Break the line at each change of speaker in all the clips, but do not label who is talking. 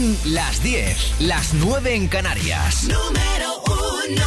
Son las 10, las 9 en Canarias.
Número 1.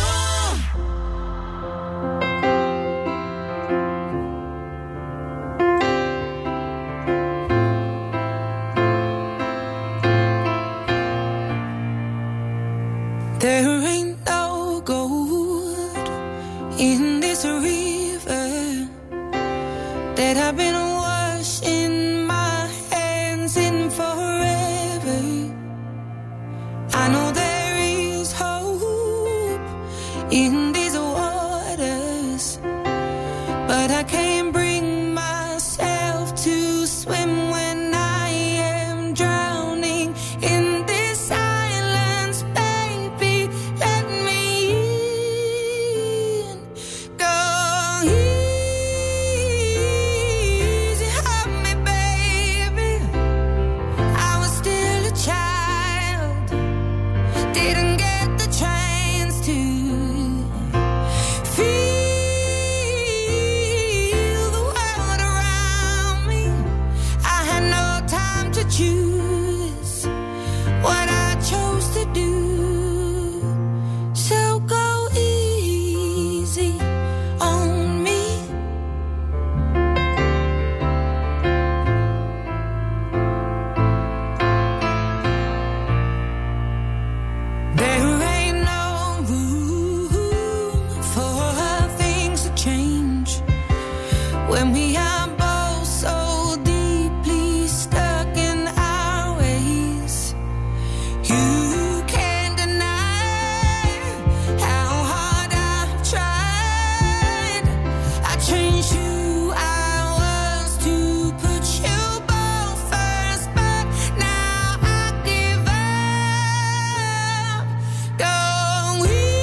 There ain't no gold in this river that I've been washing my hands in forever. I know there is hope in these waters, but I can't bring myself to swim when I am drowning in this silence. Baby, let me in. Go easy on me, baby. I was still a child, didn't get the chance to feel the world around me. I had no time to choose what I chose to do. So go easy on me. There ain't no room for things to change when we are both so deeply stuck in our ways. You can't deny how hard I've tried. I changed who I was to put you both first, but now I give up. Go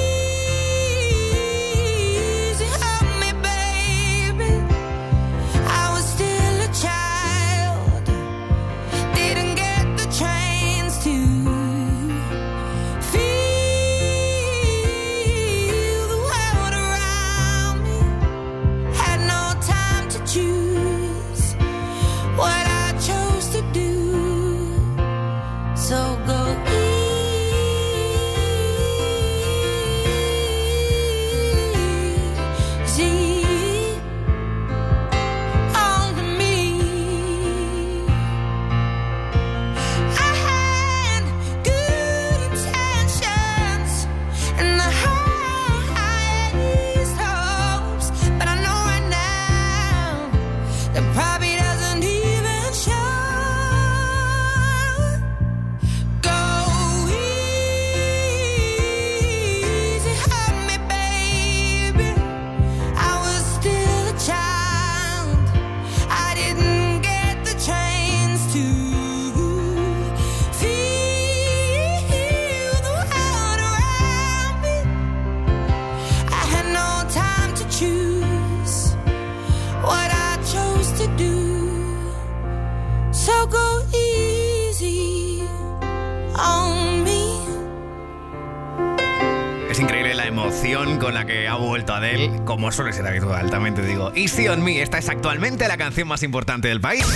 easy on me, baby. I was still a child, didn't get the chance to feel the world around me. Had no time to choose what I chose to do. So go easy on me. I had good intentions and the highest hopes, but I know right now that probably doesn't even show. Go easy on me, baby. I was still a child, I didn't get the chance to feel the world around me. I had no time to choose what I chose to do. So go easy on me.
Es increíble la emoción con la que ha vuelto Adele, como suele ser habitual, también te digo. Easy on Me, esta es actualmente la canción más importante del país.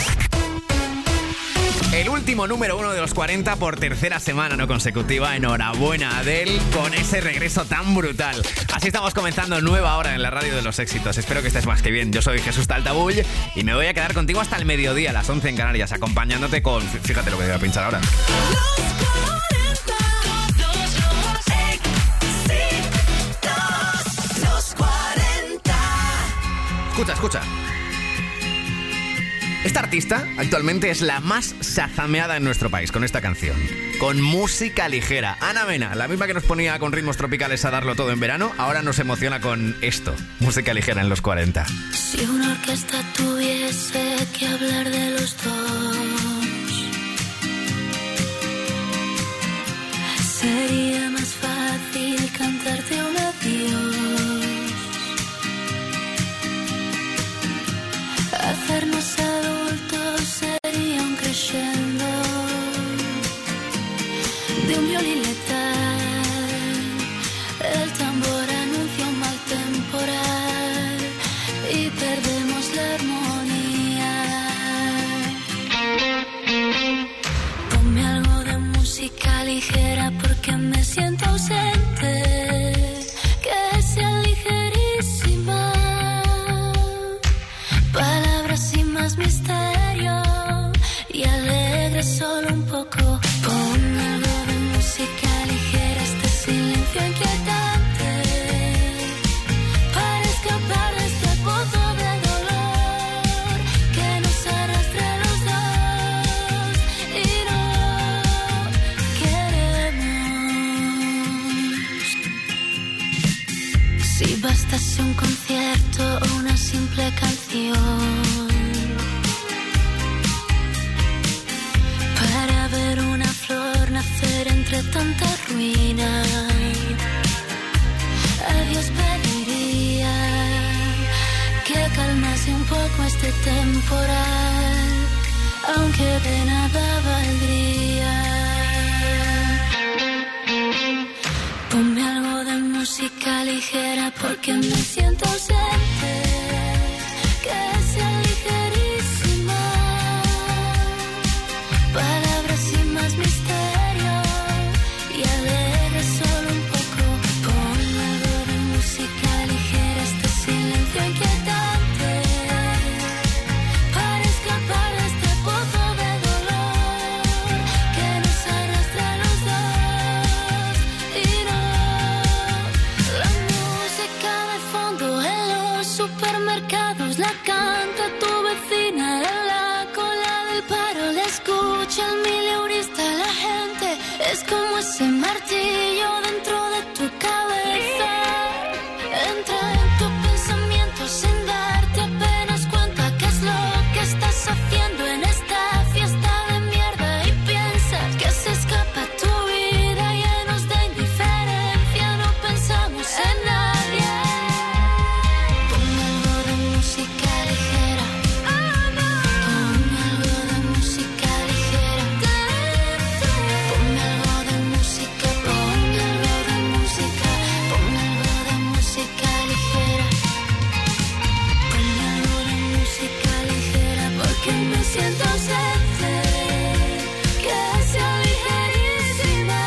El último número 1 de los 40 por tercera semana no consecutiva. Enhorabuena, Adele, con ese regreso tan brutal. Así estamos comenzando nueva hora en la radio de los éxitos. Espero que estés más que bien. Yo soy Jesús Taltabull y me voy a quedar contigo hasta el mediodía, a las 11 en Canarias, acompañándote con... Fíjate lo que voy a pinchar ahora.
Los 40.
Escucha, escucha. Esta artista actualmente es la más shazameada en nuestro país con esta canción, con música ligera. Ana Mena, la misma que nos ponía con ritmos tropicales a darlo todo en verano, ahora nos emociona con esto, música ligera en los 40.
Si una orquesta tuviese que hablar de los dos, sería más fácil cantarte un adiós. Hacernos adultos sería un crescendo de un violín letal. El tambor anuncia un mal temporal y perdemos la armonía. Ponme algo de música de tanta ruina. A Dios pediría que calmase un poco este temporal, aunque de nada valdría. Ponme algo de música ligera porque me siento ausente, que sea ligerísima, palabras sin más misterio y alegre solo un poco. Ponme algo de música ligera, este silencio inquietante, para escapar de este pozo de dolor que nos arrastra a los dos. Y no, la música de fondo en los supermercados la canta tu vecina en la cola del paro, la escucha el mileurista, la gente es como ese martillo dentro de tu cabeza, entra en tu pensamiento sin darte apenas cuenta qué es lo que estás haciendo en esta fiesta de mierda, y piensas que se escapa tu vida llenos de indiferencia, no pensamos en nadie. Ponme algo de música ligera, ponme algo de música ligera, ponme algo de música, ponme algo de música, ponme algo de música ligera, ponme algo de música ligera porque me siento ausente, que sea ligerísima,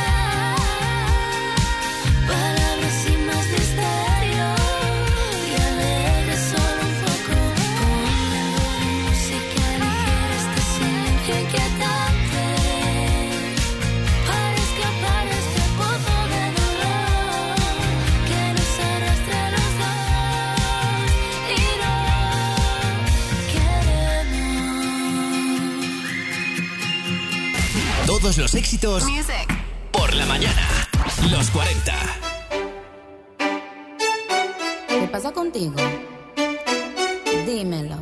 palabras sin más misterio y alegre solo un poco. Ponme algo de música ligera, este silencio inquietante, para escapar de este pozo de dolor que nos arrastra a los dos y no queremos.
Todos los éxitos por la mañana. Los 40.
¿Qué pasa contigo? Dímelo.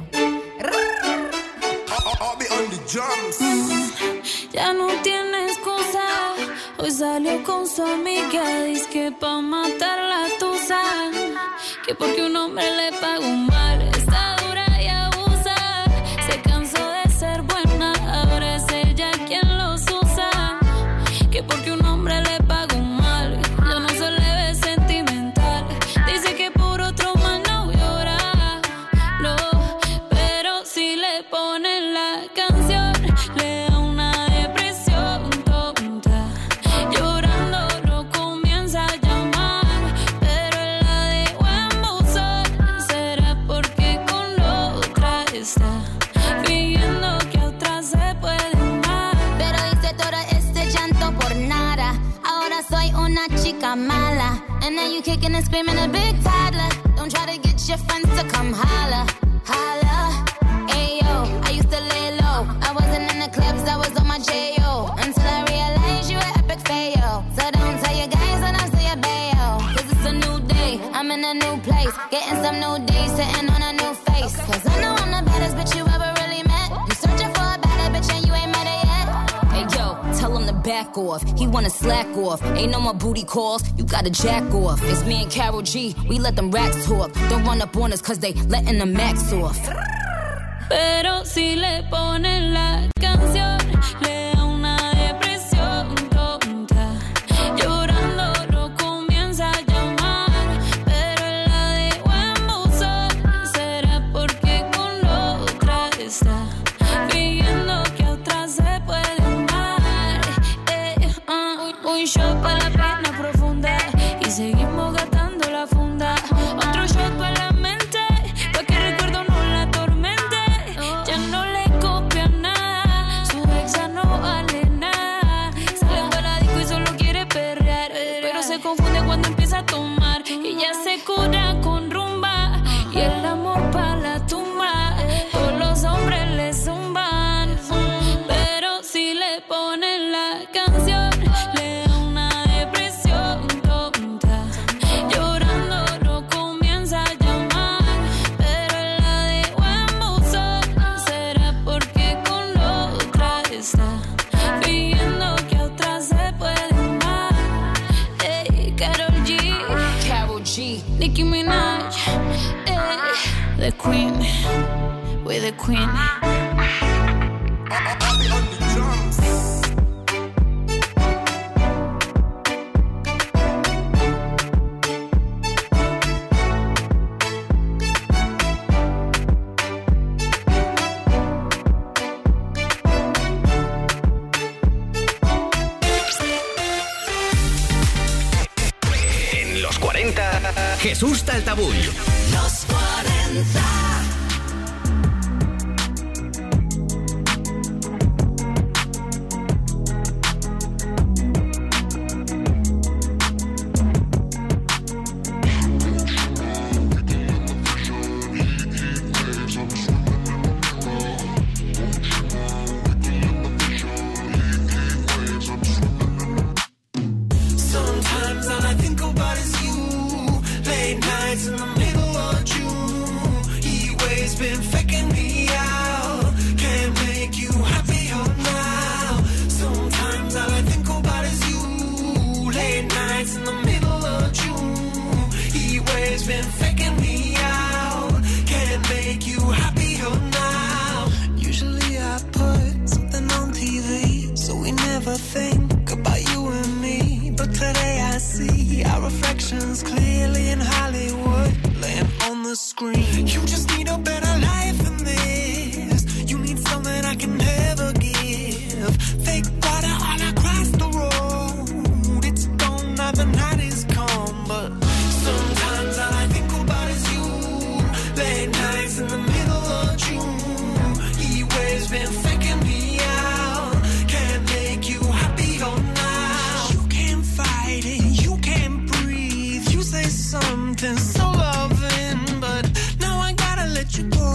Ya no tiene excusa, hoy salió con su amiga, dice que pa' matar la tusa, que porque un hombre le pagó mal, está dura y abusa, se cansó de ser buena, ahora es ella quien los usa, que porque un hombre le pagó mal, ya no se le ve sentimental, dice que por otro mal no llora, no, pero si le ponen la canción, le da una depresión tonta, llorando no comienza a llamar, pero él la dejó en buzón, será porque con otra está, fingiendo que a otra se puede amar.
Pero hice todo este llanto por nada. Ahora soy una chica mala. And now you kicking and screaming a big toddler. Don't try to get your friends to come holla, holla. Ayo, I used to lay low. I wasn't in the clubs, I was on my J.O. Until I realized you were epic fail. So don't tell your guys when I say your bayo. Cause it's a new day, I'm in a new place. Getting some new days, sitting on a new face. Cause I know I'm the baddest bitch you ever really met. You searching for a better bitch and you ain't met her yet. Hey yo, tell him to back off. He wanna slack off. Ain't no more booty calls. You gotta jack off. It's me and Karol G. We let them racks talk. Don't run up on us cause they letting the max off.
Pero si le ponen la canción, le da una depresión tonta, llorando no comienza a llamar, pero él la dejó en buzón, será porque con otra está, fingiendo que a otra se puede amar. Un shot para la pena profunda y seguimos gastando la funda, otro shot para la mente, pa' que recuerdo no la atormente. Ya no le copia nada. Nicki Minaj, the queen, we're the queen.
En los 40, Jesús Taltabull.
Los 40.
Sometimes all I think about is you. Late nights in the middle of June. Heat waves been faking me out. Can't make you happier now. Sometimes all I think about is you. Late nights in the middle of June. Heat waves been faking me out. Can't make you happier now. Usually I put something on TV, so we never think about you and me. But today I see our reflections clearly in Hollywood, laying on the screen. You just need a better life than this. You need something I can never give. Fake water all across the road. It's gone now, the night is come. But sometimes all I think about is you. Late nights in the middle of June. Heat waves been faking me out. Can't make you happier now. You can't fight it, you can't breathe. You say something so loving, but now I gotta let you go.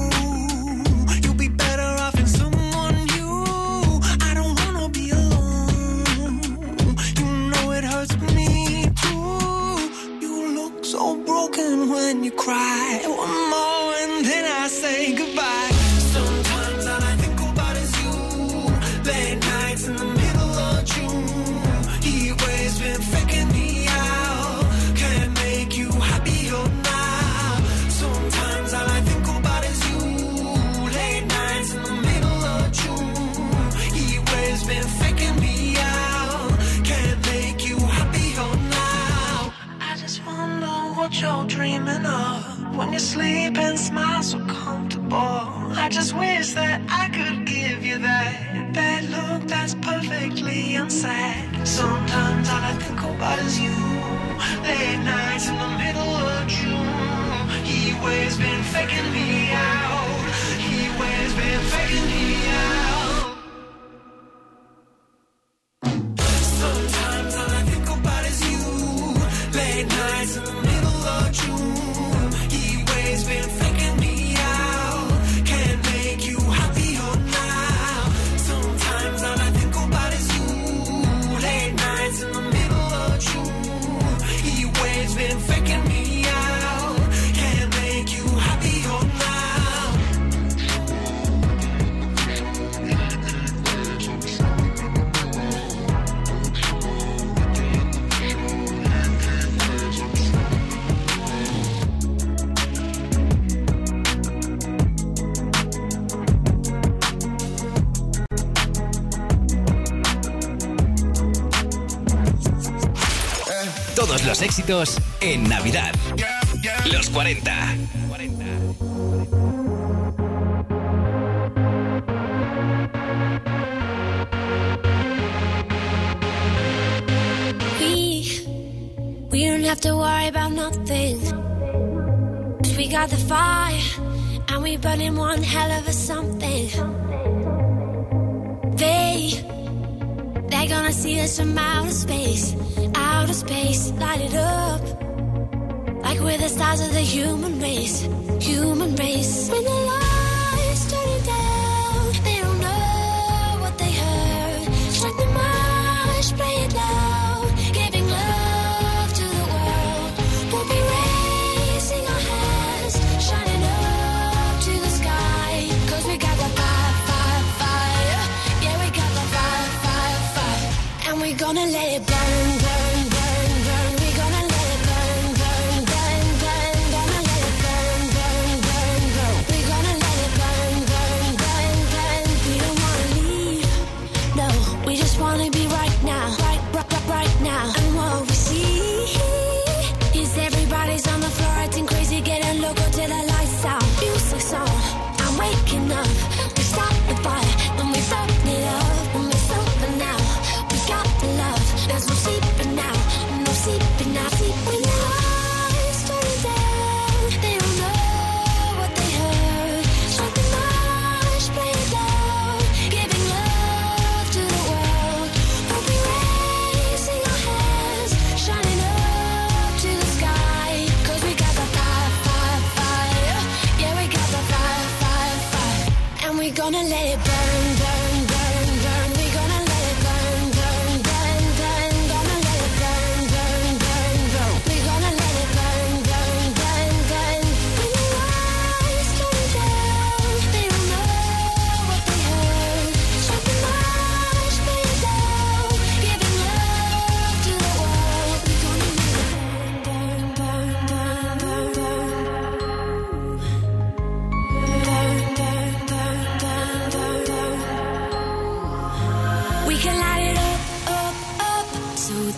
You'll be better off in someone new. I don't wanna be alone. You know it hurts me too. You look so broken when you cry. One more and then I say goodbye. Sometimes all I think about is you. Late nights in the middle of June. Heat waves been faking me out. Can't make you happier now. Sometimes all I think about is you. Late nights in the middle of June. Heat waves been faking me out. Can't make you happier now. I just wonder what you're dreaming of when you sleep and smile so comfortable. I just wish that I could give you that look that's perfectly unsaid. Sometimes all I think about is you. Late nights in the middle of June. Heat waves been faking me out. Heat waves been faking me out. Sometimes all I think about is you. Late nights in the middle of June. Heat waves been faking me out. Can't make you happier now. Sometimes all I think about is you. Late nights in the middle of June. Heat waves been faking me out. Can't make you happier now.
Todos los éxitos en Navidad. Los 40.
We don't have to worry about nothing. 'Cause we got the fire and we burning one hell of a something. They're gonna see us from outer space, light it up like we're the stars of the human race. When the lights turning down, they don't know what they heard. Strike the march, play it loud, giving love to the world. We'll be raising our hands, shining up to the sky. 'Cause we got the fire, fire, fire. Yeah, we got the fire, fire, fire. And we're gonna let it burn, burn, burn, burn. We're gonna let it burn, burn, burn,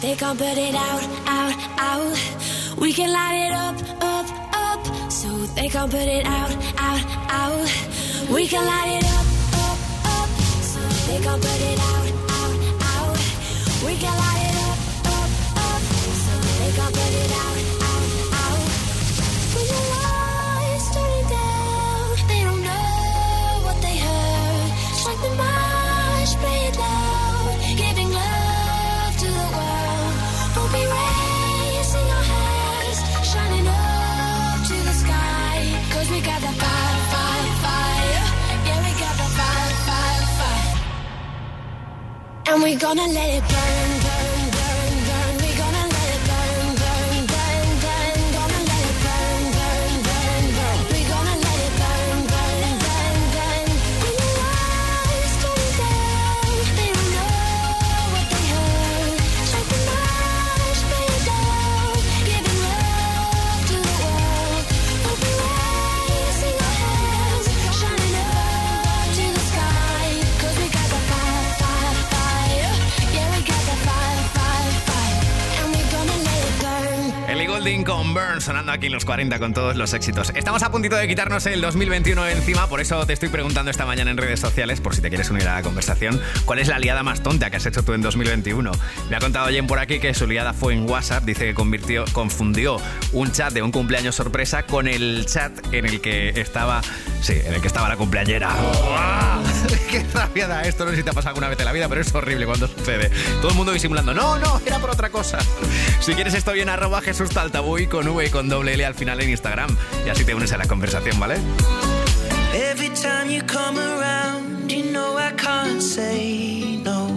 they can't put it out, out, out. We can light it up, up, up, so they can't put it out, out, out. We can light it up, up, up, so they can't put it out, out, out. We can light it up, up, up, so they can't put it out, out, out. When the lights turn down, they don't know what they heard. Strike the march, play it loud, giving love to the world. We'll be raising our hands, shining up to the sky. 'Cause we got the fire, fire, fire. Yeah, we got the fire, fire, fire. And we're gonna let it burn, burn, burn, burn. We're gonna let it burn, burn, burn, burn. Gonna let it burn, burn, burn, burn. We're gonna let it burn, burn, burn, burn. When the lights turn down, they don't know what they heard. Strike the march, play it down, giving love to the world. We'll be raising our hands, shining up to the sky. 'Cause we got the fire, fire, fire. Yeah, we got the fire, fire, fire. And we're gonna let it burn.
Ellie Goulding con Burn sonando aquí en los 40 con todos los éxitos. Estamos a puntito de quitarnos el 2021 de encima, por eso te estoy preguntando esta mañana en redes sociales, por si te quieres unir a la conversación, ¿cuál es la liada más tonta que has hecho tú en 2021? Me ha contado Jen por aquí que su liada fue en WhatsApp. Dice que confundió un chat de un cumpleaños sorpresa con el chat en el que estaba la cumpleañera. ¡Uah! ¡Qué rabia da esto! No sé si te ha pasado alguna vez en la vida, pero es horrible cuando sucede. Todo el mundo disimulando. No, era por otra cosa. Si quieres estoy en @JesusTaltabuy con V y con doble L al final en Instagram. Y así te unes a la conversación, ¿vale?
Every time you come around, you know I can't say no.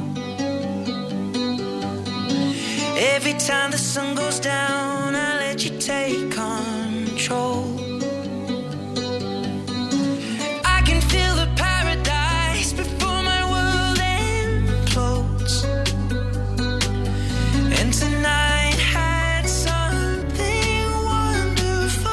Every time the sun goes down, I let you take control. I can feel the paradise before my world implodes. And tonight had something wonderful.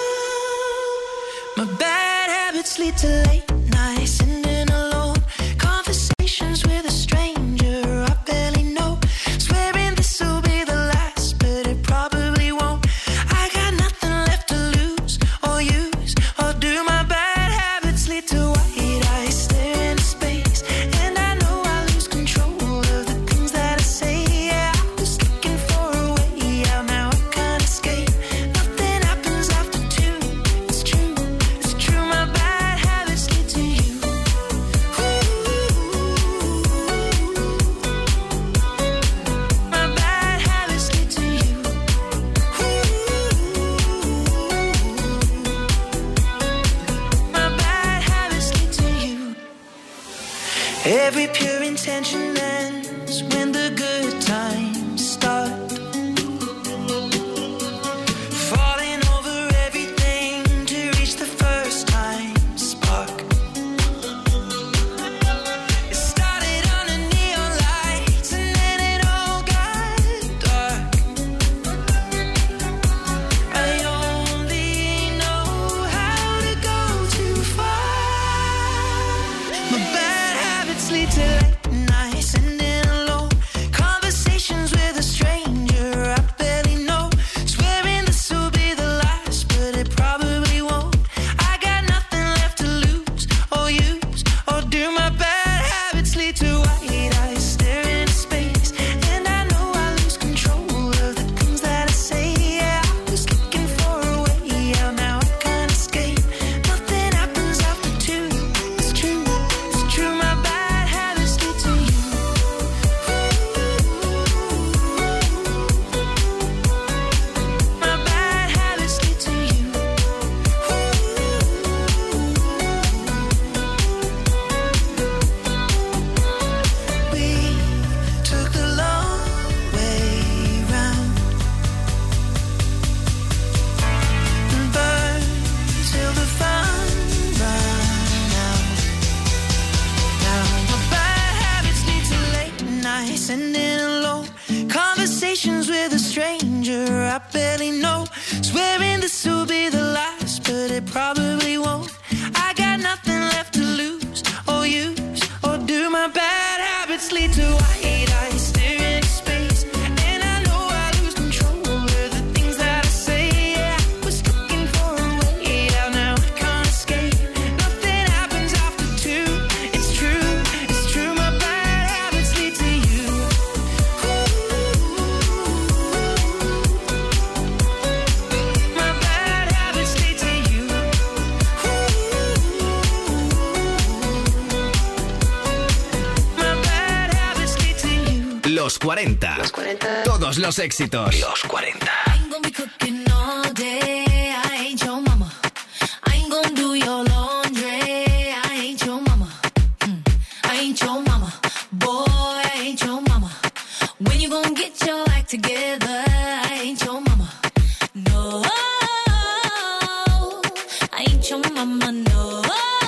My bad habits lead to late nights, sitting alone. Conversations with a stranger I barely know. Swearing this will be the last, but it probably won't. I got nothing left to lose or use or do. My bad habits lead to white eyes staring into space, and I know I lose control of the things that I say. Yeah, I was looking for a way out, now I can't escape. Nothing happens after two. It's true, it's true. My bad habits lead to you. My bad habits lead to you. My bad habits lead to you. Every pure intention ends when the good times start. Falling over everything to reach the first time spark. It started under neon lights and then it all got dark. I only know how to go too far. My bad habits lead to late nights, sitting alone. Conversations with a stranger I barely know. Swearing this will be the last, but it probably won't. I got nothing left to lose or use or do. My bad habits lead to white eyes staring into space, and I know I lose control of the things that I say. Yeah, I was looking for a way out, now I can't escape. Nothing happens after two. It's true, it's true. My bad habits lead to you. My bad habits lead to you. We took the long way round and burned till the fun ran out. Now my bad habits lead to late nights, sitting alone. Conversations with a stranger I barely know. Swearing this will be the last, but it probably won't. I got nothing left to lose or use or do. My bad habits lead to white eyes staring into space, and
Los 40. Todos los éxitos. Los 40.
I ain't gonna be cooking all day. I ain't your mama. I ain't gonna do your laundry. I ain't your mama. I ain't your mama. Boy, I ain't your mama. When you gonna get your act together? I ain't your mama. No, I ain't your mama. No,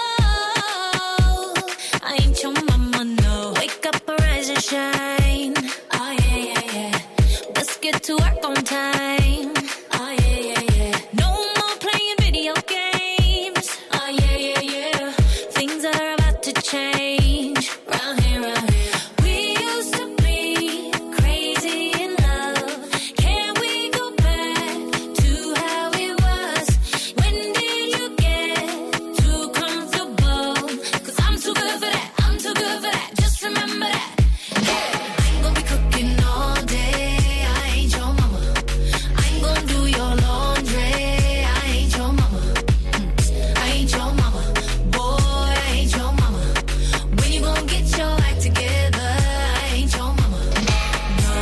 I ain't your mama. No, wake up, arise and shine. Oh yeah, yeah, yeah. Let's get to work on time. Oh yeah, yeah, yeah. No more playing video games. Oh yeah, yeah, yeah. Things are about to change. Round here, round here. We used to be crazy in love. Can we go back to how it was? When did you get too comfortable? 'Cause I'm too good for that. I'm too good for that. Just remember that. Hey, I ain't gonna be cooking all day. I ain't your mama. I ain't gonna do your laundry. I ain't your mama. I ain't your mama. Boy, I ain't your mama. When you gonna get your act together? I ain't your mama. No,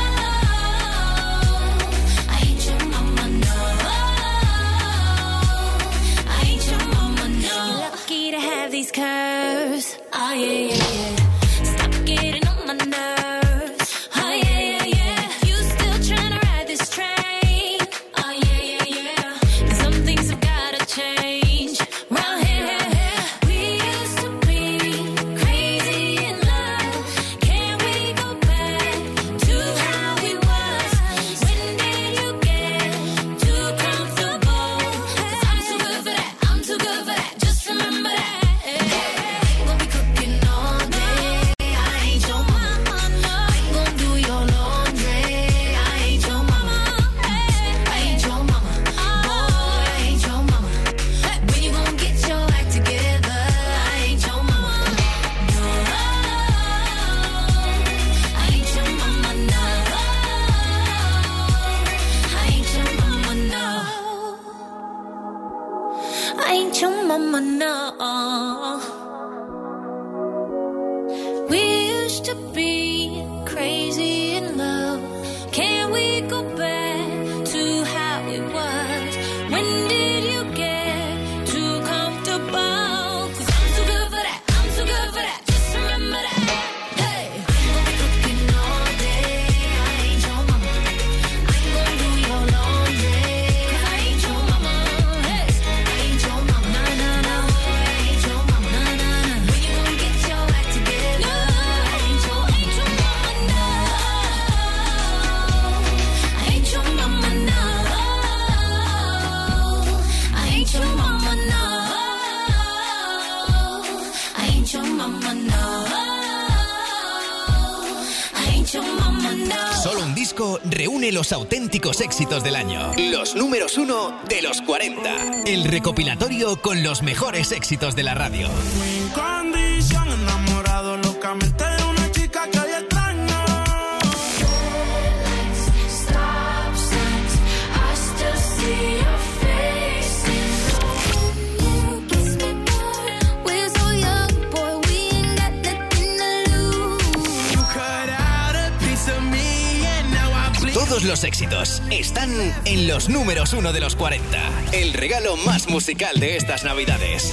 I ain't your mama. No, I ain't your mama. No. You're lucky to have these curves. Oh yeah, yeah, yeah. Stop getting on my nerves. Oh yeah, yeah, yeah. You still trying to ride this train? Oh yeah, yeah, yeah. Some things have gotta change. Round here, we used to be crazy in love. Can we go back to how it was? When did you get too comfortable? 'Cause I'm too good for that. I'm too good for that. Just remember that. I ain't gonna be cooking all day. I ain't your mama. I ain't gonna do your laundry. I ain't your mama. I ain't your mama. Boy, I ain't your mama. When you gonna get your act together? I ain't your mama. No, I ain't your mama. No, I ain't your mama. No, I ain't your mama. No. We used to be crazy in love. Can we go back to how it was? When did you get too comfortable? 'Cause I'm too good for that. I'm too good for that. Just remember that. Hey, I ain't gonna be cooking all day. I ain't your mama. I ain't gonna do your laundry. 'Cause I ain't your mama. Hey, I ain't your mama. No, no, no. I ain't your mama. No, no, no. When you gonna get your act together? I ain't your mama. No, I ain't your mama. No, I ain't your mama. No, I ain't your mama. No, I ain't your mama. No.
Solo un disco reúne los auténticos éxitos del año. Los números 1 de los 40. El recopilatorio con los mejores éxitos de la radio.
Sin condición, enamorado locamente de una chica que hoy extraño.
Stop signs, I still see your face. Kiss me more. We're so young, boy, we ain't got nothing to lose.
You cut out a piece of me and now I bleed.
Todos los éxitos están en los números 1 de los 40. El regalo más musical de estas navidades.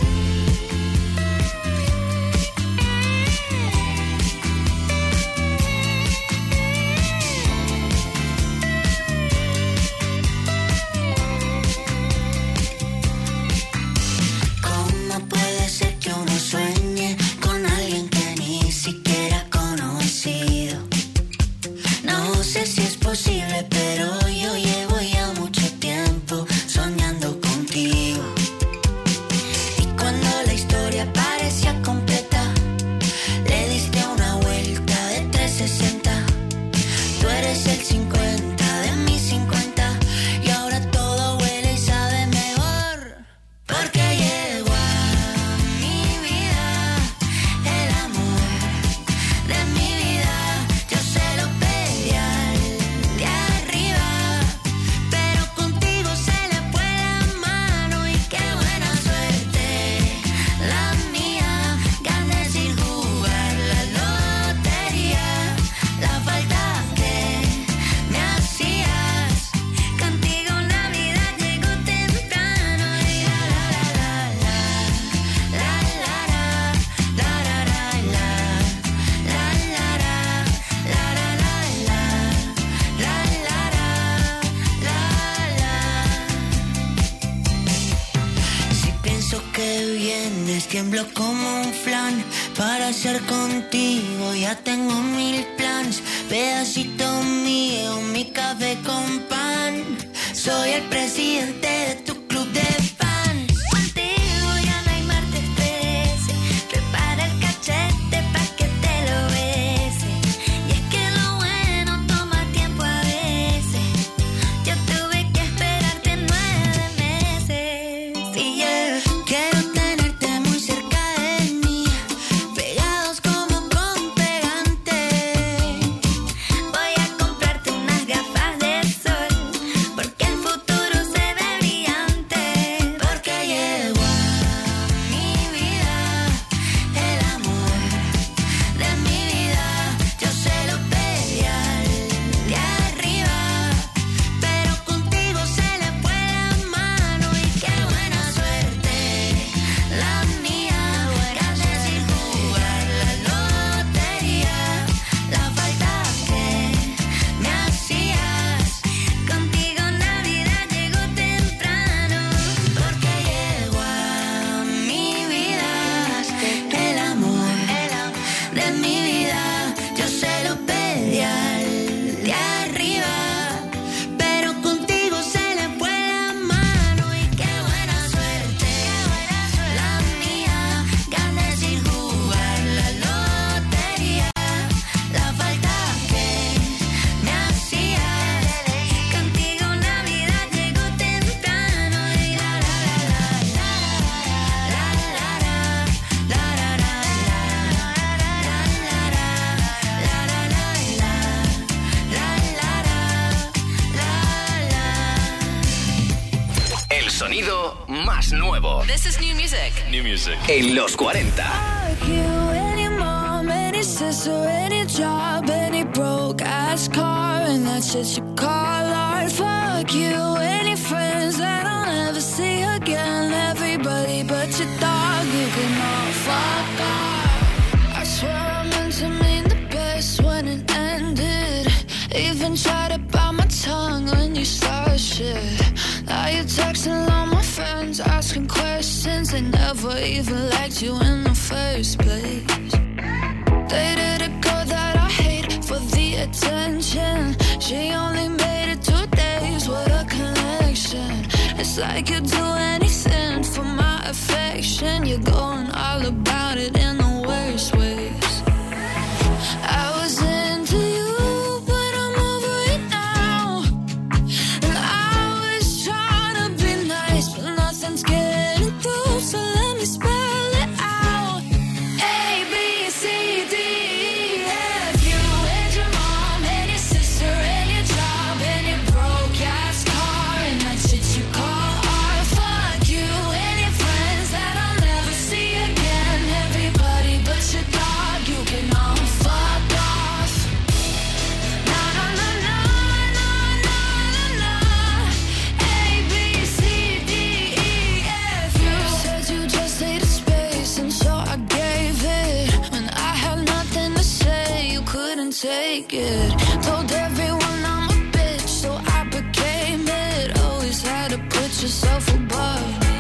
¿Cómo puede ser que uno sueñe con alguien que ni siquiera ha conocido? No sé si es posible, pero yo llevo ya mucho tiempo soñando contigo. Y cuando para hacer contigo. Ya tengo 1000 planes, pedacito mío, mi café con pan. Soy el presidente de tu club de fans. Contigo ya no hay martes 13. Prepara el cachete pa' que te lo bese. Y es que lo bueno toma tiempo a veces. Yo tuve que esperarte 9 meses. Sí, yeah. Quiero tenerte muy cerca de mí, pegados como con pegante. Voy a comprarte unas gafas de sol, porque el futuro se ve brillante. Porque llegó a mi vida el amor de mi vida. Yo se lo pedí al de arriba, pero contigo se le fue la mano. Y qué buena suerte la mía, gané sin jugar la lotería. La falta que me hacías, contigo Navidad llegó temprano. Porque llegó a mi vida el amor de mi vida. Yo se lo pedí al de arriba, pero contigo se le fue la mano. Y qué buena suerte la mía, gané sin jugar la lotería. La falta que me hacías, contigo Navidad llegó temprano. Y la la la la la la la
El sonido más nuevo.
This is new music.
New music. En los 40.
Fuck you, any mom, any sister, any job, any broke ass car, and that's shit you call art. Fuck you, any friends that I'll never see again. Everybody but your dog, you can all fuck off. I swear I meant to mean the best when it ended. Even tried to bite my tongue when you started shit. Now you're texting all my friends, asking questions. They never even liked you in the first place. Dated a girl that I hate for the attention. She only made it 2 days with a connection. It's like you'd do anything for my affection. You're going all about it in the worst ways. I was into you, but I'm over it now. And I was trying to be nice, but nothing's getting through. So let me spell it out. A, B, C, D, E, F. You and your mom and your sister and your job and your broke ass car, and that shit you call art. Fuck you and your friends that I'll never see again. Everybody but your dog, you can all fuck off. Na na na na na na na na. A, B, C, D, E, F. You said you just needed space, and so I gave it. When I had nothing to say, you couldn't take it. Told everyone I'm a bitch, so I became it. Always had to put yourself above me.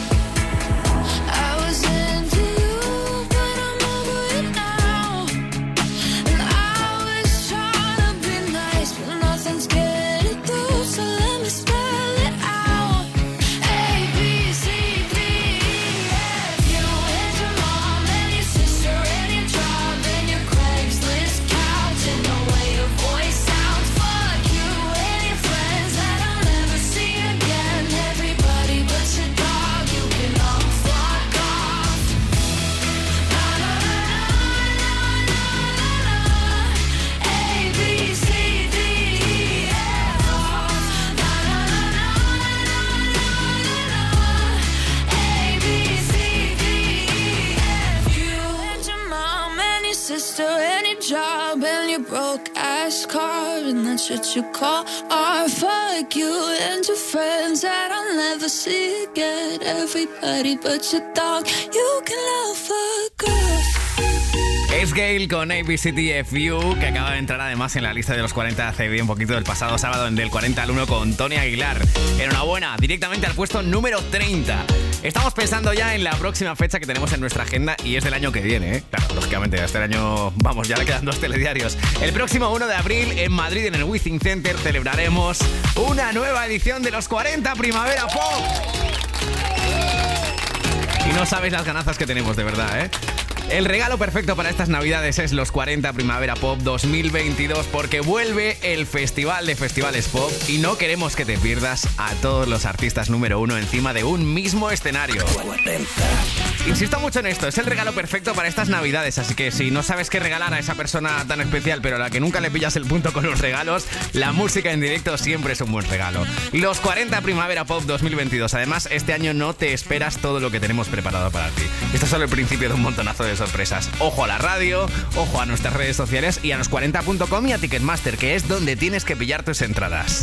I was into you, but I'm over it now. And I was trying to be nice, but nothing's getting through. So let me spell it out. A, B, C, D, E, F. You and your mom and your sister and your job and your Craigslist couch and the way your voice sounds. Fuck you and your friends that I'll never see again. Everybody but your dog, you can all fuck off. Na na na na na na na. A, B, C, D, E, F. Na na na na na na na. A, B, C, D, E, F. You and your mom and your sister and your job and your broke ass car, and that's what you call art. Fuck you and your friends that I'll never see again. Everybody but your dog, you can love fuck off.
Es Gale con ABCDFU, que acaba de entrar además en la lista de los 40 hace bien poquito del pasado sábado, en del 40 al 1 con Tony Aguilar. Enhorabuena, directamente al puesto número 30. Estamos pensando ya en la próxima fecha que tenemos en nuestra agenda y es del año que viene, ¿eh? Claro, lógicamente, este año, vamos, ya le quedan 2 telediarios. El próximo 1 de abril en Madrid, en el Withing Center, celebraremos una nueva edición de los 40 Primavera Pop. Y no sabes las ganazas que tenemos, de verdad, ¿eh? El regalo perfecto para estas navidades es los 40 Primavera Pop 2022, porque vuelve el Festival de Festivales Pop y no queremos que te pierdas a todos los artistas número 1 encima de un mismo escenario. Insisto mucho en esto, es el regalo perfecto para estas navidades, así que si no sabes qué regalar a esa persona tan especial, pero a la que nunca le pillas el punto con los regalos, la música en directo siempre es un buen regalo. Los 40 Primavera Pop 2022. Además, este año no te esperas todo lo que tenemos preparado para ti. Esto es solo el principio de un montonazo de sorpresas. Ojo a la radio, ojo a nuestras redes sociales y a los40.com y a Ticketmaster, que es donde tienes que pillar tus entradas.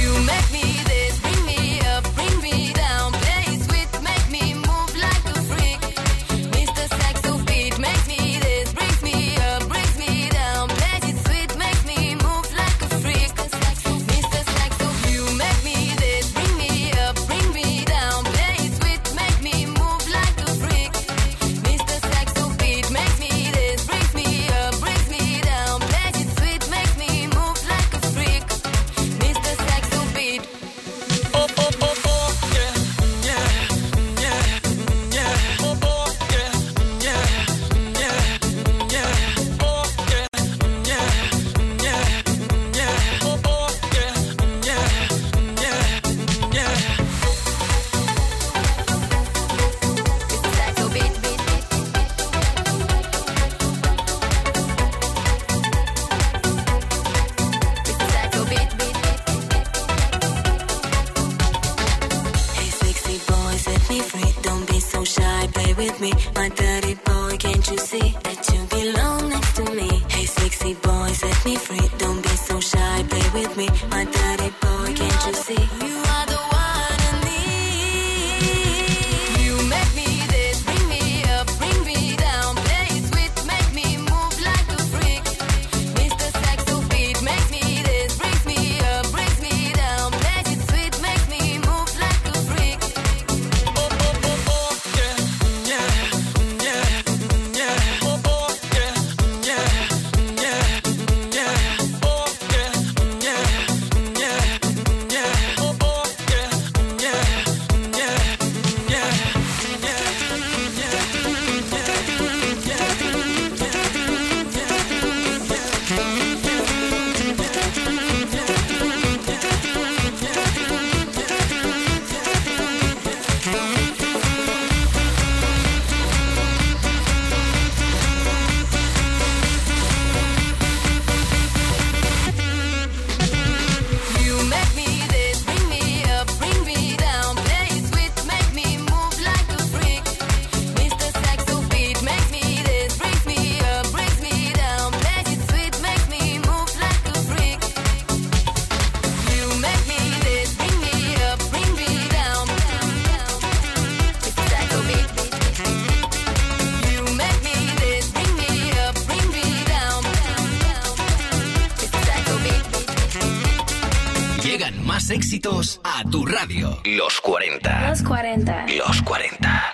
Éxitos a tu radio. Los 40.
Los 40.
Los 40.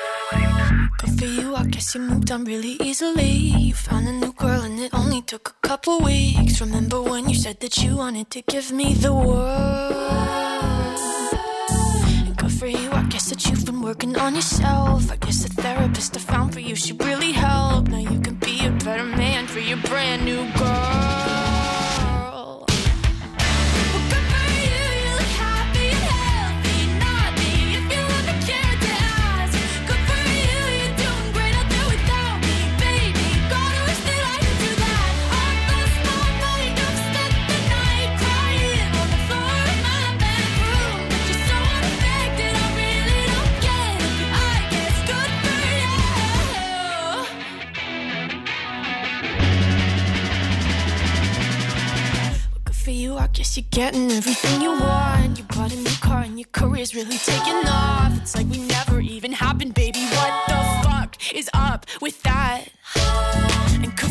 Good for you, I guess you moved on really easily. You found a new girl and it only took a couple weeks. Remember when you said that you wanted to give me the world? And good for you, I guess that you've been working on yourself. I guess the therapist I found for you, she really helped. Now you can be a better man for your brand new girl. I guess you're getting everything you want. You bought a new car and your career's really taking off. It's like we never even happened, baby. What the fuck is up with that? And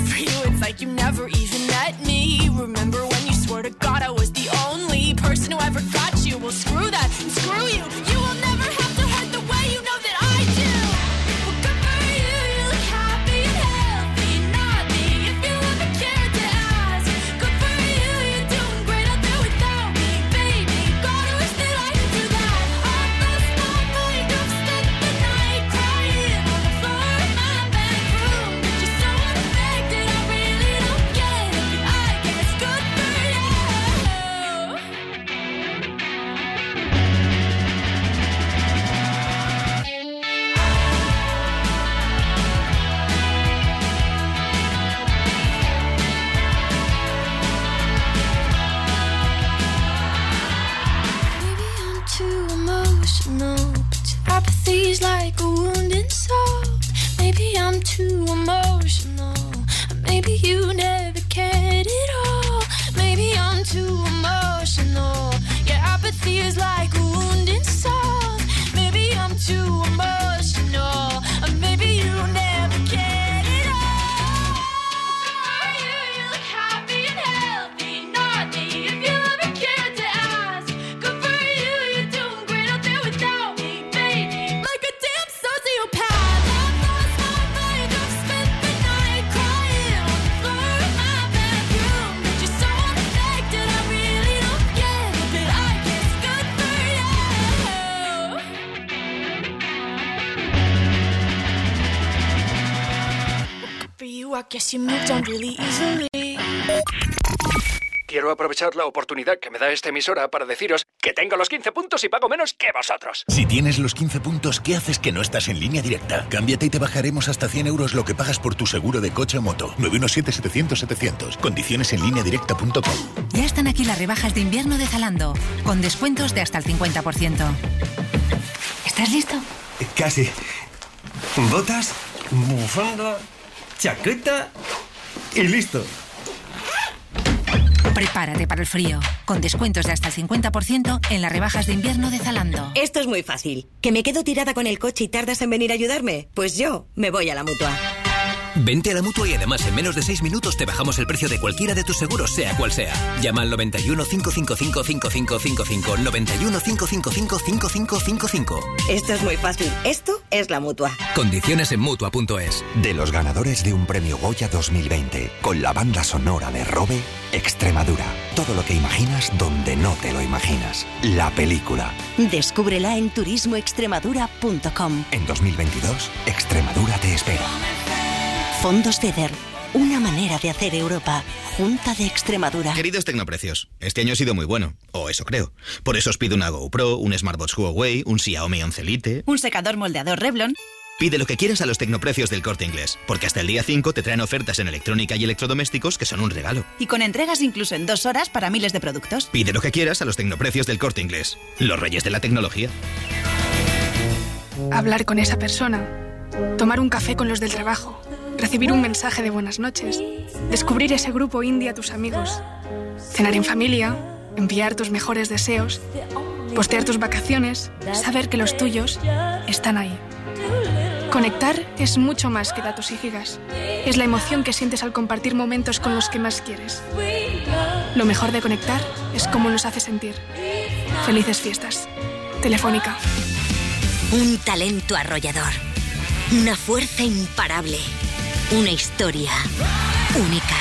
Maybe you never cared at all. Maybe I'm too emotional. Yeah, apathy is like a wounded soul. Maybe I'm too emotional. Or maybe you never cared at all. You look happy and healthy, not me. If you ever cared to ask, good for you, you're doing great out there without me, baby. Like a damn sociopath. I've lost my mind, I've spent the night crying on the floor of my bathroom. But you're so unaffected, I really don't get it. But I guess good for you. For you, I guess you moved on really easily.
Quiero aprovechar la oportunidad que me da esta emisora para deciros que tengo los 15 puntos y pago menos que vosotros.
Si tienes los 15 puntos, ¿qué haces que no estás en Línea Directa? Cámbiate y te bajaremos hasta 100 euros lo que pagas por tu seguro de coche o moto. 917-700-700. Condiciones en lineadirecta.com.
Ya están aquí las rebajas de invierno de Zalando, con descuentos de hasta el 50%. ¿Estás listo?
Casi. Botas, bufanda, chaqueta y listo.
Prepárate para el frío, con descuentos de hasta el 50% en las rebajas de invierno de Zalando.
Esto es muy fácil. ¿Que me quedo tirada con el coche y tardas en venir a ayudarme? Pues yo me voy a la Mutua.
Vente a la Mutua y además en menos de 6 minutos te bajamos el precio de cualquiera de tus seguros, sea cual sea. Llama al 91 555 5555. 91 555 5555.
Esto es muy fácil. Esto es la Mutua.
Condiciones en Mutua.es.
De los ganadores de un premio Goya 2020, con la banda sonora de Robe, Extremadura. Todo lo que imaginas donde no te lo imaginas. La película.
Descúbrela en turismoextremadura.com.
En 2022, Extremadura te espera.
Fondos FEDER, una manera de hacer Europa. Junta de Extremadura.
Queridos tecnoprecios, este año ha sido muy bueno, o eso creo. Por eso os pido una GoPro, un Smartwatch Huawei, un Xiaomi 11 Lite...
Un secador moldeador Revlon.
Pide lo que quieras a los tecnoprecios del Corte Inglés, porque hasta el día 5 te traen ofertas en electrónica y electrodomésticos que son un regalo.
Y con entregas incluso en 2 horas para miles de productos.
Pide lo que quieras a los tecnoprecios del Corte Inglés, los reyes de la tecnología.
Hablar con esa persona, tomar un café con los del trabajo, recibir un mensaje de buenas noches, descubrir ese grupo indie a tus amigos, cenar en familia, enviar tus mejores deseos, postear tus vacaciones, saber que los tuyos están ahí. Conectar es mucho más que datos y gigas. Es la emoción que sientes al compartir momentos con los que más quieres. Lo mejor de conectar es cómo nos hace sentir. Felices fiestas. Telefónica.
Un talento arrollador. Una fuerza imparable. Una historia única.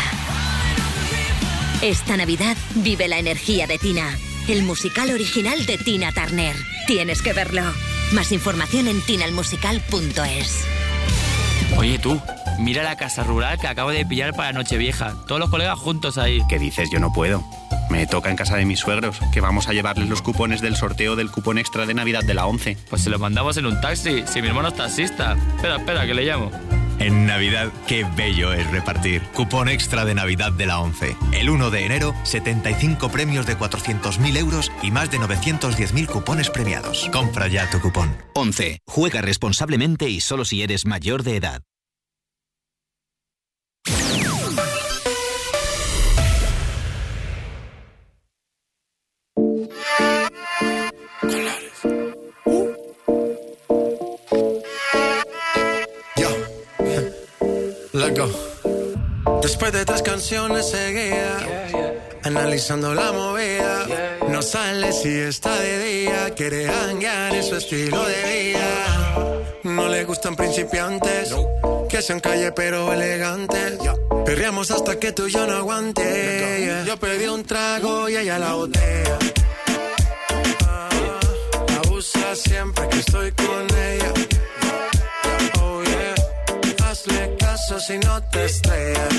Esta Navidad vive la energía de Tina, el musical original de Tina Turner. Tienes que verlo. Más información en tinalmusical.es.
Oye tú, mira la casa rural que acabo de pillar para Nochevieja. Todos los colegas juntos ahí.
¿Qué dices? Yo no puedo. Me toca en casa de mis suegros, que vamos a llevarles los cupones del sorteo del cupón extra de Navidad de la 11.
Pues se los mandamos en un taxi, si mi hermano es taxista. Espera, que le llamo.
En Navidad, qué bello es repartir. Cupón extra de Navidad de la 11. El 1 de enero, 75 premios de 400.000 euros y más de 910.000 cupones premiados. Compra ya tu cupón.
11. Juega responsablemente y solo si eres mayor de edad.
Let's go. Después de 3 canciones seguía, analizando la movida. No sale si está de día, quiere hanguear en su estilo de vida. No le gustan principiantes, que sean calle pero elegantes. Perreamos hasta que tú y yo no aguante. Yo pedí un trago y ella la botella. Abusa siempre que estoy con ella. Oh yeah, hazle caso si no te estrellas.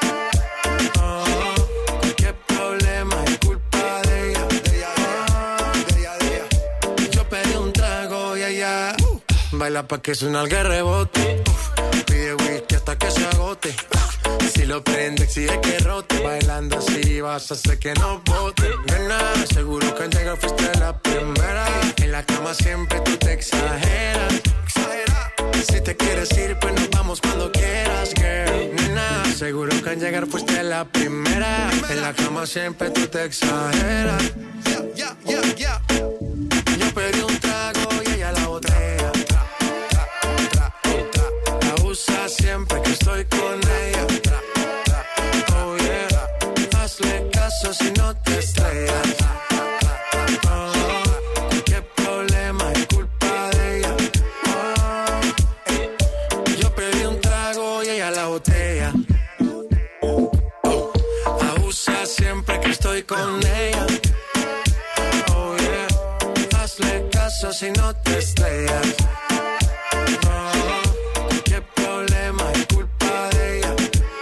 Cualquier problema es culpa de ella. De ella. Yo pedí un trago y ella baila pa' que suena el rebote. Pide whisky hasta que se agote. Si lo prende exige que rote. Bailando así vas a hacer que no bote. Nena, seguro que al llegar fuiste la primera. En la cama siempre tú te exageras. Si te quieres ir, pues nos vamos cuando quieras, girl. Nena, seguro que al llegar fuiste la primera. En la cama siempre tú te exageras. Yo pedí un trago y ella la botella. Abusa siempre que estoy con ella. Oh yeah, hazle caso si no te estrellas. Con ella, oh yeah, hazle caso si no te estrellas. Oh, qué problema es culpa de ella.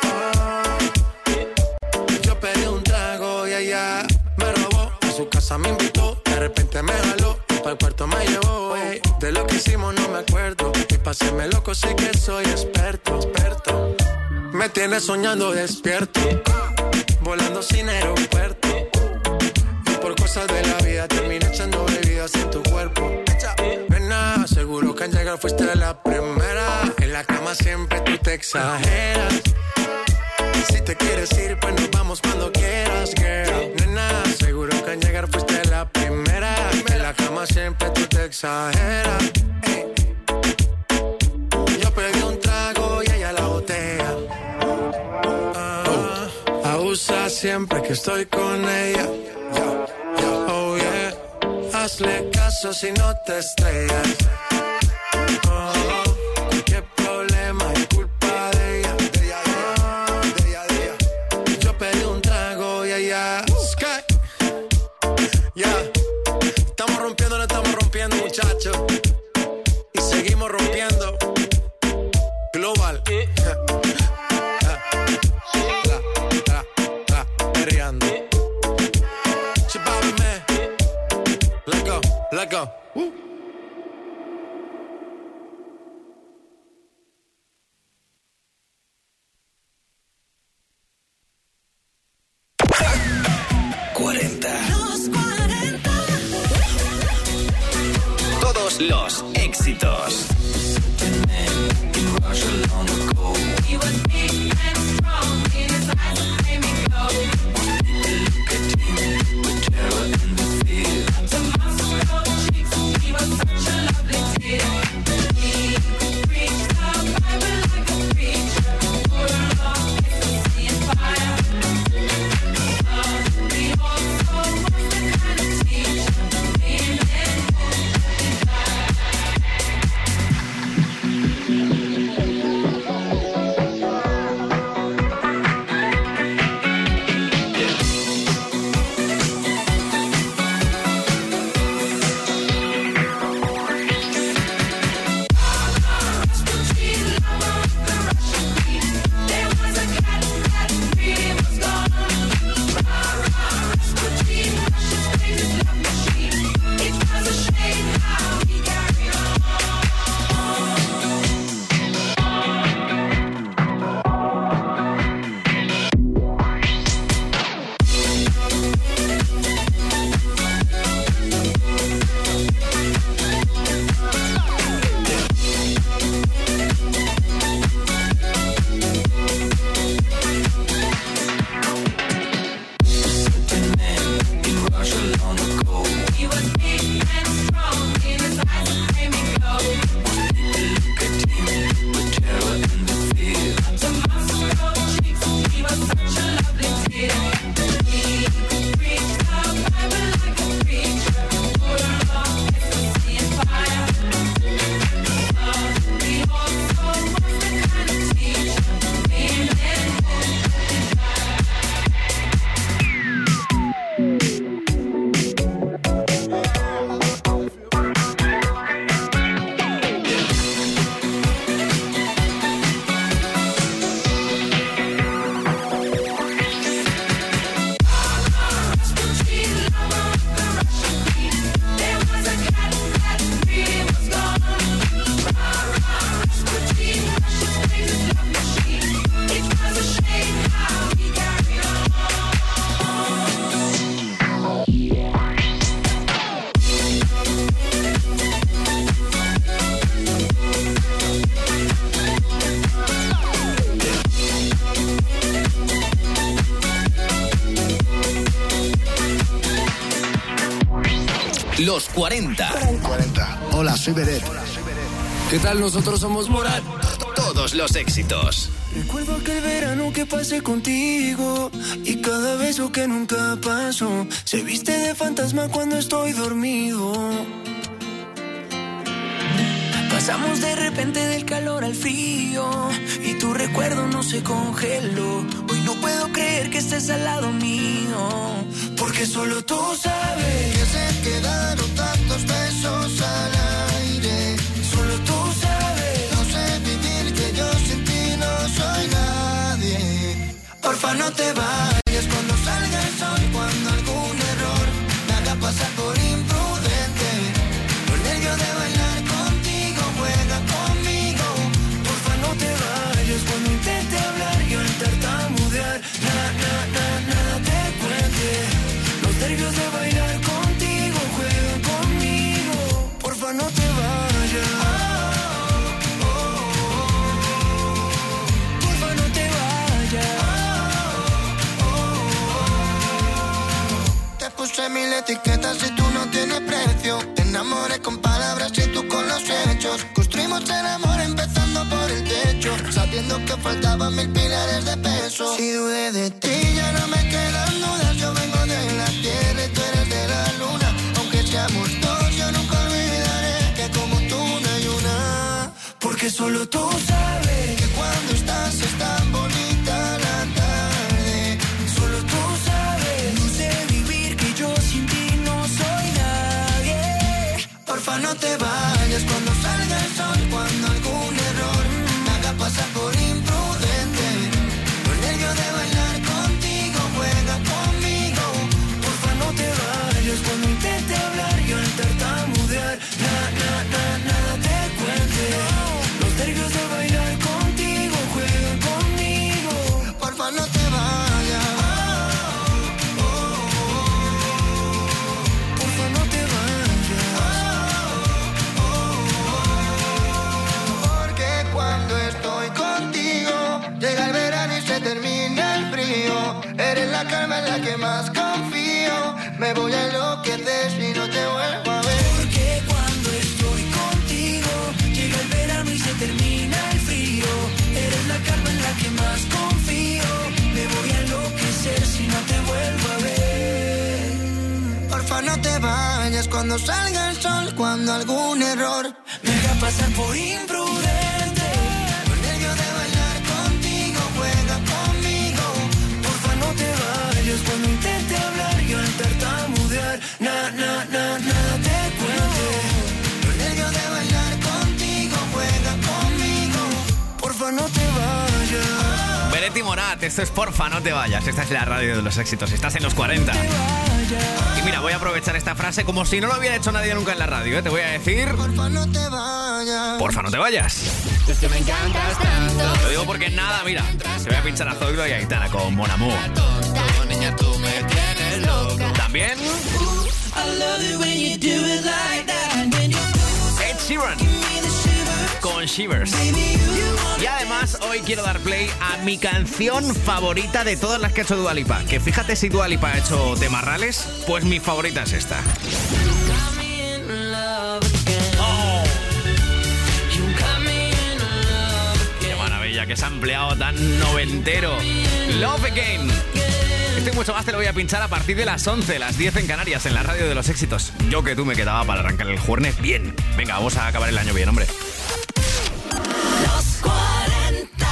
Oh, yo pedí un trago y ella me robó. A su casa me invitó, de repente me jaló y para el cuarto me llevó. Ey, de lo que hicimos no me acuerdo y pa' hacerme loco sé que soy experto. Me tienes soñando despierto, volando sin aeropuerto. Y por cosas de la vida terminé echando bebidas en tu cuerpo. Nena, seguro que al llegar fuiste la primera. En la cama siempre tú te exageras. Si te quieres ir, pues nos vamos cuando quieras, girl. Nena, seguro que al llegar fuiste la primera. En la cama siempre tú te exageras. Yo pedí un trago y ella la botella. Abusa siempre que estoy con ella. Oh yeah, hazle caso si no te estrellas. Oh, qué problema es culpa de ella. Yo pedí un trago y ella Sky. Yeah, estamos rompiendo, no estamos rompiendo, muchachos. Y seguimos rompiendo. Global. Let go. Woo.
Todos los éxitos.
Los 40.
Hola, soy Beret.
¿Qué tal? Nosotros somos Morat. Todos los éxitos.
Recuerdo aquel verano que pasé contigo y cada beso que nunca pasó se viste de fantasma cuando estoy dormido. Pasamos de repente del calor al frío y tu recuerdo no se congeló. Hoy no puedo creer que estés al lado mío, porque solo tú sabes que se quedaron tantos besos al aire. Solo tú sabes, no sé vivir, que yo sin ti no soy nadie. Porfa, no te vayas cuando salga el sol, cuando algún error me haga pasar por imprudente. Los nervios de bailar contigo, juega conmigo. Porfa, no te vayas cuando intente hablar y al tartamudear nada te cuente. Los nervios de bailar contigo, juega conmigo. Porfa, no te vayas. Porfa, no te vayas. Te puse mil etiquetas y tú no tienes precio. Te enamoré con palabras y tú con los hechos. Construimos el amor empezando por el techo, sabiendo que faltaban 1000 pilares de peso. Si dudé de ti ya no me quedan dudas. Yo vengo de la tierra y tú eres de la luna. Aunque seamos dos, yo nunca olvidaré que como tú no hay una. Porque solo tú sabes que cuando estás es tan bonita la tarde. Solo tú sabes, no sé vivir, que yo sin ti no soy nadie. Porfa, no te vayas cuando salga el sol, cuando algún error me haga pasar por imprudente. Los nervios de bailar contigo, juega conmigo. Porfa, no te vayas cuando intente hablar y al tartamudear nada te cuente. Los nervios de bailar contigo, juega conmigo. Porfa, no te vayas. Porfa, no te vayas. Porque cuando estoy contigo llega el verano y se termina el frío. Eres la calma en la que más confío. Me voy a enloquecer si no te vuelvo a ver. Porque cuando estoy contigo llega el verano y se termina el frío. Eres la calma en la que más confío. Me voy a enloquecer si no te vuelvo a ver. Porfa, no te vayas cuando salga el sol, cuando algún error me haga pasar por imprudente. Los nervios de bailar contigo, juega conmigo. Porfa, no te vayas cuando intente hablar y al tartamudear nada te cuente. Los nervios de bailar contigo, juega conmigo. Porfa, no te vayas.
Beret y Morat, esto es Porfa, no te vayas. Esta es la radio de los éxitos, estás en los 40. Y mira, voy a aprovechar esta frase como si no lo hubiera hecho nadie nunca en la radio, ¿eh? Te voy a decir...
Porfa, no te vayas.
Porfa, no te vayas.
Es que me encantas tanto.
Lo digo porque nada, mira, se voy a pinchar a Zoilo y a Aitana con Mon Amour.
Niña, tú me tienes loca.
También Ed Sheeran con Shivers. Y además hoy quiero dar play a mi canción favorita de todas las que ha hecho Dua Lipa. Que fíjate, si Dua Lipa ha hecho temarrales, pues mi favorita es esta. Oh. Qué maravilla, que se ha ampliado tan noventero. Love Again. Esto y mucho más te lo voy a pinchar a partir de las 11, las 10 en Canarias, en la radio de los éxitos. Yo que tú me quedaba para arrancar el jueves bien. Venga, vamos a acabar el año bien, hombre.
Los 40.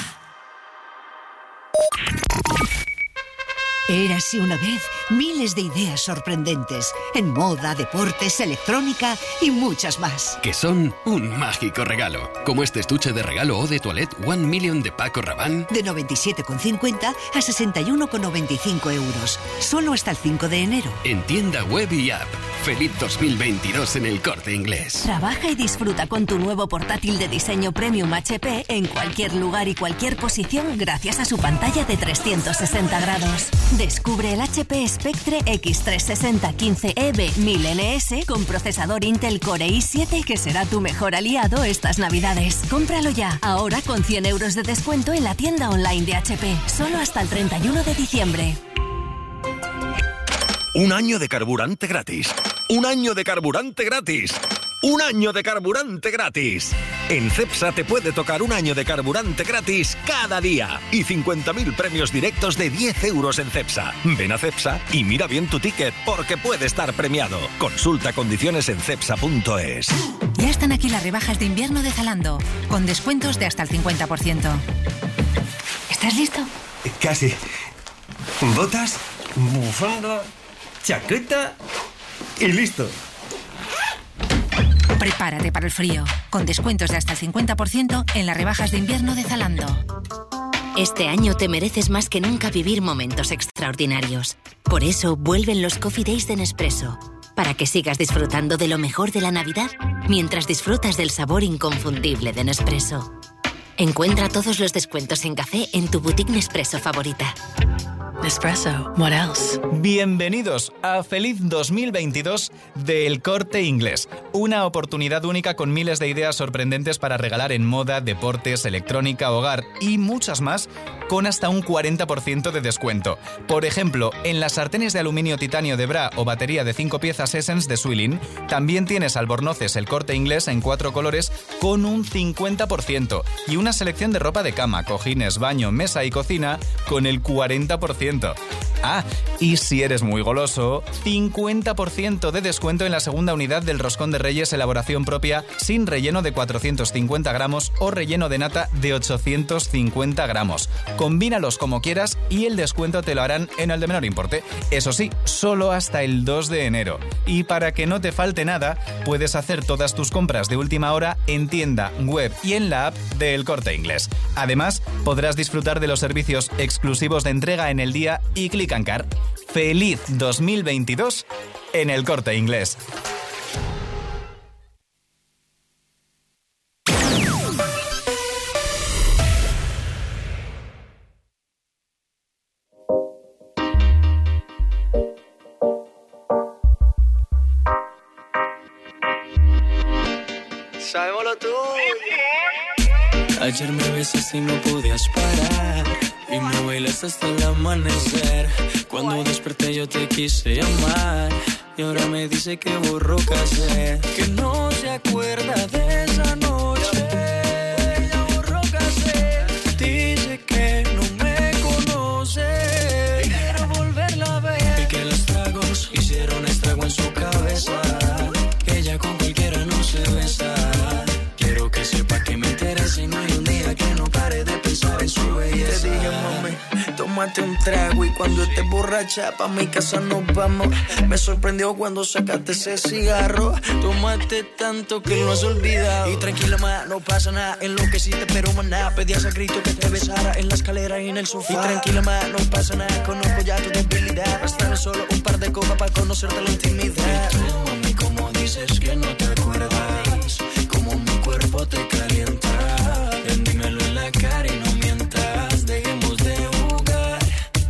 Érase una vez miles de ideas sorprendentes en moda, deportes, electrónica y muchas más.
Que son un mágico regalo. Como este estuche de regalo Eau de Toilette 1 Million de Paco Rabanne.
De 97,50 a 61,95 euros. Solo hasta el 5 de enero.
En tienda web y app. Feliz 2022 en El Corte Inglés.
Trabaja y disfruta con tu nuevo portátil de diseño Premium HP en cualquier lugar y cualquier posición gracias a su pantalla de 360 grados. Descubre el HP Spectre X360 15EB 1000NS con procesador Intel Core i7 que será tu mejor aliado estas navidades. Cómpralo ya, ahora con 100 euros de descuento en la tienda online de HP. Solo hasta el 31 de diciembre.
Un año de carburante gratis.
un año de carburante gratis. ¡Un año de carburante gratis! En Cepsa te puede tocar un año de carburante gratis cada día y 50.000 premios directos de 10 euros en Cepsa. Ven a Cepsa y mira bien tu ticket porque puede estar premiado. Consulta condiciones en cepsa.es.
Ya están aquí las rebajas de invierno de Zalando, con descuentos de hasta el 50%. ¿Estás listo?
Casi. Botas, bufanda, chaqueta y listo.
Prepárate para el frío, con descuentos de hasta el 50% en las rebajas de invierno de Zalando.
Este año te mereces más que nunca vivir momentos extraordinarios. Por eso vuelven los Coffee Days de Nespresso, para que sigas disfrutando de lo mejor de la Navidad mientras disfrutas del sabor inconfundible de Nespresso. Encuentra todos los descuentos en café en tu boutique Nespresso favorita.
Nespresso, what else?
Bienvenidos a Feliz 2022 de El Corte Inglés. Una oportunidad única con miles de ideas sorprendentes para regalar en moda, deportes, electrónica, hogar y muchas más con hasta un 40% de descuento. Por ejemplo, en las sartenes de aluminio titanio de Bra o batería de 5 piezas Essence de Swilling, también tienes albornoces El Corte Inglés en 4 colores con un 50% y una selección de ropa de cama, cojines, baño, mesa y cocina con el 40%. Ah, y si eres muy goloso, 50% de descuento en la segunda unidad del roscón de Reyes elaboración propia sin relleno de 450 gramos o relleno de nata de 850 gramos. Combínalos como quieras y el descuento te lo harán en el de menor importe. Eso sí, solo hasta el 2 de enero. Y para que no te falte nada, puedes hacer todas tus compras de última hora en tienda, web y en la app de El Corte Inglés. Además, podrás disfrutar de los servicios exclusivos de entrega en el día y Click and Car. ¡Feliz 2022 en El Corte Inglés!
Sabemos lo tuyo. Ayer me besaste y no podías parar y me bailaste hasta el amanecer. Cuando desperté yo te quise llamar y ahora me dice que borró casé, que no se acuerda de esa noche. Ya borró casé. Dice que no me conoce y quiero volverla a ver, y que los tragos hicieron estrago en su cabeza, que ella con cualquiera no se besa. Quiero que sepa que me interesa y no hay un día que no pare de pensar en su belleza. Te dije, mami, tómate un trago y cuando estés borracha pa' mi casa nos vamos. Me sorprendió cuando sacaste ese cigarro. Tómate tanto que lo has olvidado. Y tranquila, ma, no pasa nada. Enloqueciste, pero maná. Pedías a grito que te besara en la escalera y en el sofá. Y tranquila, ma, no pasa nada. Conozco ya tu debilidad. Bastaron solo un par de copas para conocerte la intimidad. Y tú, mami, como dices que no te acuerdas, como mi cuerpo te calienta. Ven, dímelo en la cara y no mientas. Dejemos de jugar.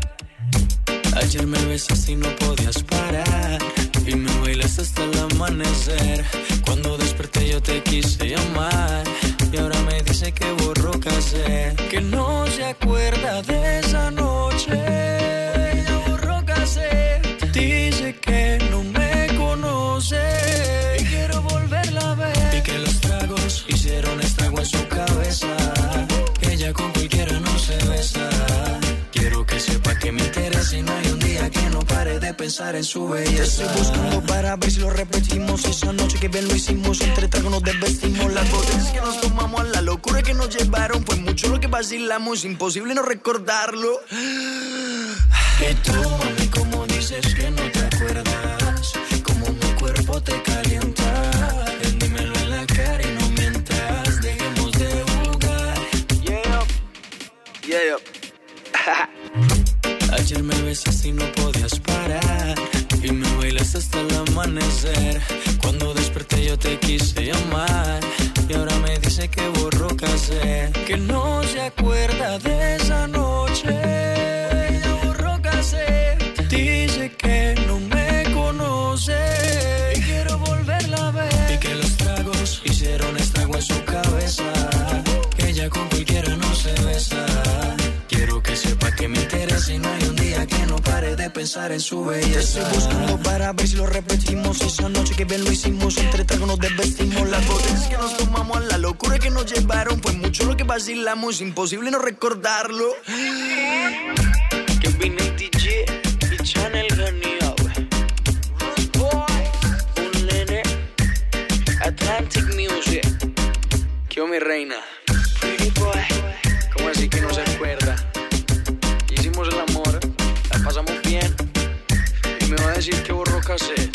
Ayer me besaste y no podías parar y me bailaste hasta el amanecer. Cuando desperté yo te quise llamar y ahora me dice que borró casé, que no se acuerda de esa noche. Ya borró casé. Dice que no me conoce y quiero volverla a ver, y que los tragos hicieron estrago en su cabeza, que ella con cualquiera no se besa. Quiero que sepa que me interesa y no hay un día que no pare de pensar en su belleza. Te estoy buscando para ver si lo repetimos. Esa noche que bien lo hicimos, entre tragos nos desvestimos. Las botellas que nos tomamos, a la locura que nos llevaron, fue mucho lo que vacilamos, imposible no recordarlo. Y tú, mami, como dices que no te acuerdas, como mi cuerpo te calienta. Ven, dímelo en la cara y no mientas. Dejemos de jugar. Yeah, yeah. Ayer me besaste y no podías parar y me bailaste hasta el amanecer. Cuando desperté yo te quise llamar y ahora me dice que borró casé, que no se acuerda de esa noche. Ya borró casé. Dice que no me conoce y quiero volverla a ver, y que los tragos hicieron estrago en su cabeza, que ella con cualquiera no se besa. Quiero que sepa que me interesa y no hay un día ella que no pare de pensar en su belleza.
Estoy buscando para ver si lo repetimos. Esa noche que bien lo hicimos, entre tragos nos desvestimos. Las botellas que nos tomamos, la locura que nos llevaron. Pues mucho lo que vacilamos, imposible no recordarlo. Que vine DJ y Channel ganía, un nene, Atlantic Music. Que mi reina. Pretty boy. ¿Cómo así que no se acuerda? Hicimos el amor, la pasamos bien. Y me va a decir que borró cassette.